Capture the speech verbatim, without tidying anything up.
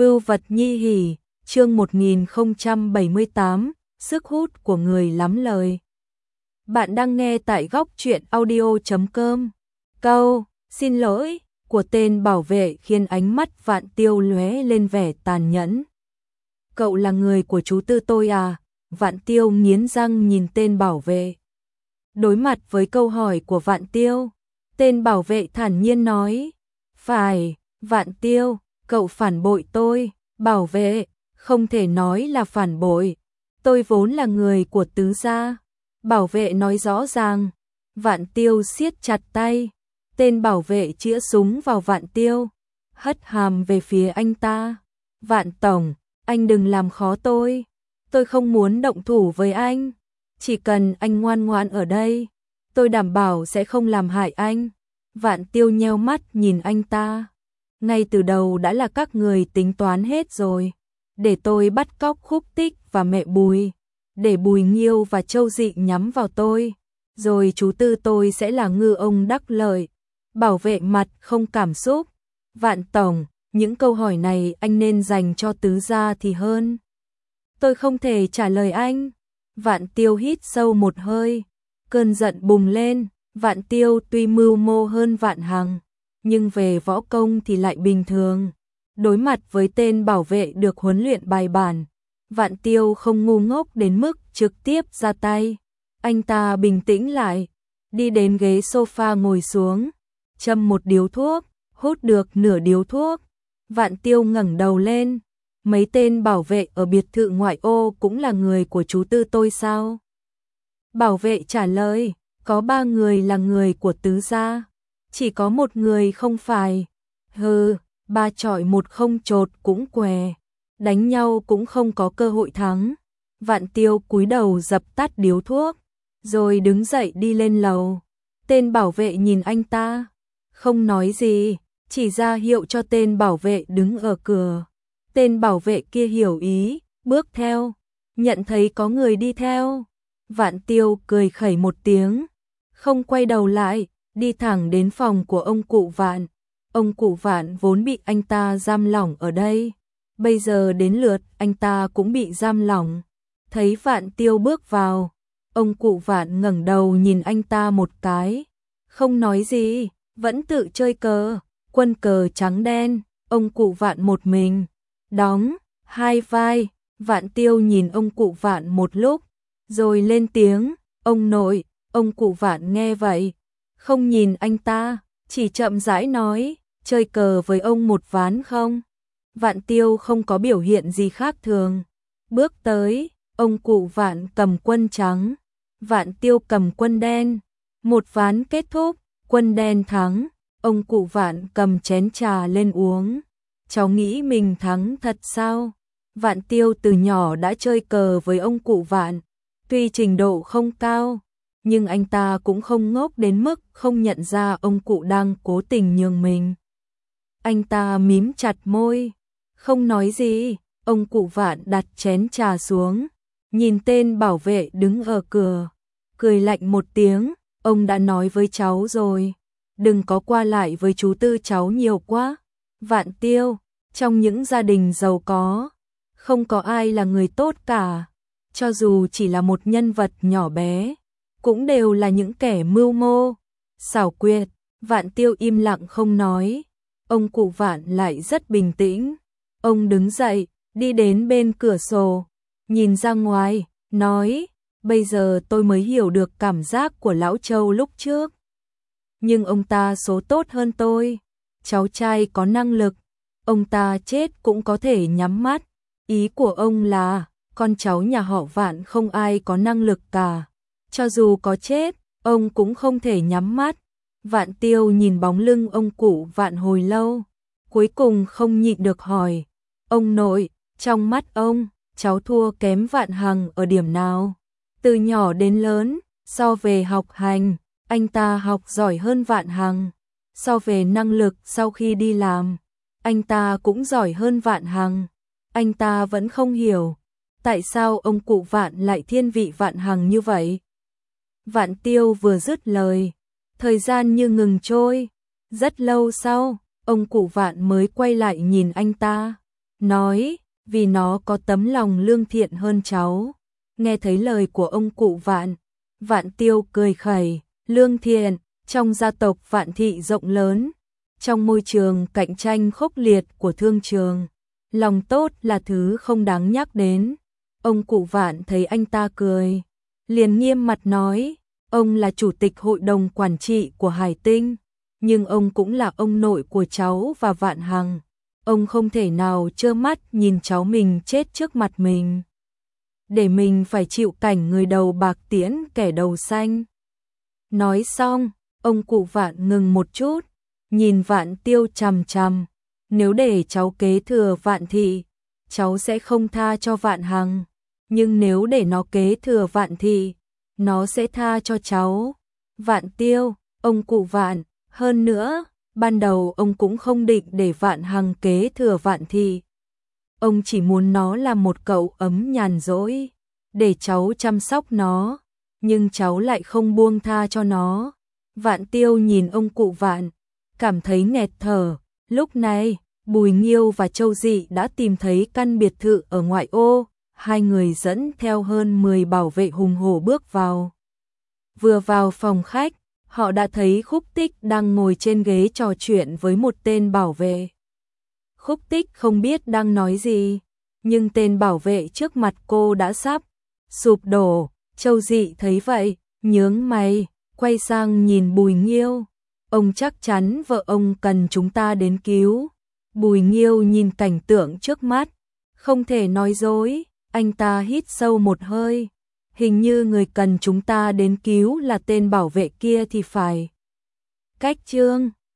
Vưu vật nhi hỉ, chương một nghìn không trăm bảy mươi tám, sức hút của người lắm lời. Bạn đang nghe tại góc truyện audio chấm com. Câu, xin lỗi, của tên bảo vệ khiến ánh mắt Vạn Tiêu lóe lên vẻ tàn nhẫn. Cậu là người của chú Tư tôi à? Vạn Tiêu nghiến răng nhìn tên bảo vệ. Đối mặt với câu hỏi của Vạn Tiêu, tên bảo vệ thản nhiên nói, phải, Vạn Tiêu, cậu phản bội tôi. Bảo vệ, không thể nói là phản bội, tôi vốn là người của Tứ gia. Bảo vệ nói rõ ràng. Vạn Tiêu siết chặt tay, tên bảo vệ chĩa súng vào Vạn Tiêu, hất hàm về phía anh ta. Vạn tổng, anh đừng làm khó tôi, tôi không muốn động thủ với anh, chỉ cần anh ngoan ngoãn ở đây, tôi đảm bảo sẽ không làm hại anh. Vạn Tiêu nheo mắt nhìn anh ta. Ngay từ đầu đã là các người tính toán hết rồi, để tôi bắt cóc Khúc Tích và mẹ Bùi, để Bùi Nghiêu và Châu Dị nhắm vào tôi, rồi chú Tư tôi sẽ là ngư ông đắc lợi. Bảo vệ mặt không cảm xúc. Vạn tổng, những câu hỏi này anh nên dành cho Tứ gia thì hơn. Tôi không thể trả lời anh. Vạn Tiêu hít sâu một hơi, cơn giận bùng lên. Vạn Tiêu tuy mưu mô hơn Vạn Hằng, nhưng về võ công thì lại bình thường. Đối mặt với tên bảo vệ được huấn luyện bài bản, Vạn Tiêu không ngu ngốc đến mức trực tiếp ra tay. Anh ta bình tĩnh lại, đi đến ghế sofa ngồi xuống, châm một điếu thuốc, hút được nửa điếu thuốc. Vạn Tiêu ngẩng đầu lên, mấy tên bảo vệ ở biệt thự ngoại ô cũng là người của chú Tư tôi sao? Bảo vệ trả lời, có ba người là người của Tứ gia, chỉ có một người không phải. Hừ, ba chọi một không chột cũng què, đánh nhau cũng không có cơ hội thắng. Vạn Tiêu cúi đầu dập tắt điếu thuốc, rồi đứng dậy đi lên lầu. Tên bảo vệ nhìn anh ta, không nói gì, chỉ ra hiệu cho tên bảo vệ đứng ở cửa. Tên bảo vệ kia hiểu ý, bước theo, nhận thấy có người đi theo. Vạn Tiêu cười khẩy một tiếng, không quay đầu lại, đi thẳng đến phòng của ông cụ Vạn. Ông cụ Vạn vốn bị anh ta giam lỏng ở đây, bây giờ đến lượt anh ta cũng bị giam lỏng. Thấy Vạn Tiêu bước vào, ông cụ Vạn ngẩng đầu nhìn anh ta một cái, không nói gì, vẫn tự chơi cờ, quân cờ trắng đen. Ông cụ Vạn một mình đóng hai vai. Vạn Tiêu nhìn ông cụ Vạn một lúc, rồi lên tiếng, ông nội. Ông cụ Vạn nghe vậy, không nhìn anh ta, chỉ chậm rãi nói, chơi cờ với ông một ván không? Vạn Tiêu không có biểu hiện gì khác thường, bước tới, ông cụ Vạn cầm quân trắng, Vạn Tiêu cầm quân đen. Một ván kết thúc, quân đen thắng, ông cụ Vạn cầm chén trà lên uống. Cháu nghĩ mình thắng thật sao? Vạn Tiêu từ nhỏ đã chơi cờ với ông cụ Vạn, tuy trình độ không cao, nhưng anh ta cũng không ngốc đến mức không nhận ra ông cụ đang cố tình nhường mình. Anh ta mím chặt môi, không nói gì. Ông cụ Vạn đặt chén trà xuống, nhìn tên bảo vệ đứng ở cửa, cười lạnh một tiếng, ông đã nói với cháu rồi, đừng có qua lại với chú Tư cháu nhiều quá. Vạn Tiêu, trong những gia đình giàu có, không có ai là người tốt cả, cho dù chỉ là một nhân vật nhỏ bé, cũng đều là những kẻ mưu mô, xảo quyệt. Vạn Tiêu im lặng không nói. Ông cụ Vạn lại rất bình tĩnh. Ông đứng dậy, đi đến bên cửa sổ, nhìn ra ngoài, nói, bây giờ tôi mới hiểu được cảm giác của Lão Châu lúc trước. Nhưng ông ta số tốt hơn tôi, cháu trai có năng lực, ông ta chết cũng có thể nhắm mắt. Ý của ông là, con cháu nhà họ Vạn không ai có năng lực cả, cho dù có chết, ông cũng không thể nhắm mắt. Vạn Tiêu nhìn bóng lưng ông cụ Vạn hồi lâu, cuối cùng không nhịn được hỏi, ông nội, trong mắt ông, cháu thua kém Vạn Hằng ở điểm nào? Từ nhỏ đến lớn, so về học hành, anh ta học giỏi hơn Vạn Hằng. So về năng lực sau khi đi làm, anh ta cũng giỏi hơn Vạn Hằng. Anh ta vẫn không hiểu, tại sao ông cụ Vạn lại thiên vị Vạn Hằng như vậy? Vạn Tiêu vừa dứt lời, thời gian như ngừng trôi. Rất lâu sau, ông cụ Vạn mới quay lại nhìn anh ta, nói, vì nó có tấm lòng lương thiện hơn cháu. Nghe thấy lời của ông cụ Vạn, Vạn Tiêu cười khẩy, lương thiện, trong gia tộc Vạn Thị rộng lớn, trong môi trường cạnh tranh khốc liệt của thương trường, lòng tốt là thứ không đáng nhắc đến. Ông cụ Vạn thấy anh ta cười, liền nghiêm mặt nói, ông là chủ tịch hội đồng quản trị của Hải Tinh, nhưng ông cũng là ông nội của cháu và Vạn Hằng. Ông không thể nào trơ mắt nhìn cháu mình chết trước mặt mình, để mình phải chịu cảnh người đầu bạc tiễn kẻ đầu xanh. Nói xong, ông cụ Vạn ngừng một chút, nhìn Vạn Tiêu chằm chằm, nếu để cháu kế thừa Vạn Thị, cháu sẽ không tha cho Vạn Hằng, nhưng nếu để nó kế thừa Vạn Thị, nó sẽ tha cho cháu. Vạn Tiêu, ông cụ Vạn, hơn nữa, ban đầu ông cũng không định để Vạn Hằng kế thừa Vạn Thị. Ông chỉ muốn nó là một cậu ấm nhàn rỗi, để cháu chăm sóc nó, nhưng cháu lại không buông tha cho nó. Vạn Tiêu nhìn ông cụ Vạn, cảm thấy nghẹt thở. Lúc này, Bùi Nghiêu và Châu Dị đã tìm thấy căn biệt thự ở ngoại ô, hai người dẫn theo hơn mười bảo vệ hùng hổ bước vào. Vừa vào phòng khách, họ đã thấy Khúc Tích đang ngồi trên ghế trò chuyện với một tên bảo vệ. Khúc Tích không biết đang nói gì, nhưng tên bảo vệ trước mặt cô đã sắp sụp đổ. Châu Dị thấy vậy, nhướng mày, quay sang nhìn Bùi Nghiêu. Ông chắc chắn vợ ông cần chúng ta đến cứu. Bùi Nghiêu nhìn cảnh tượng trước mắt, không thể nói dối, anh ta hít sâu một hơi. Hình như người cần chúng ta đến cứu là tên bảo vệ kia thì phải. Cách chương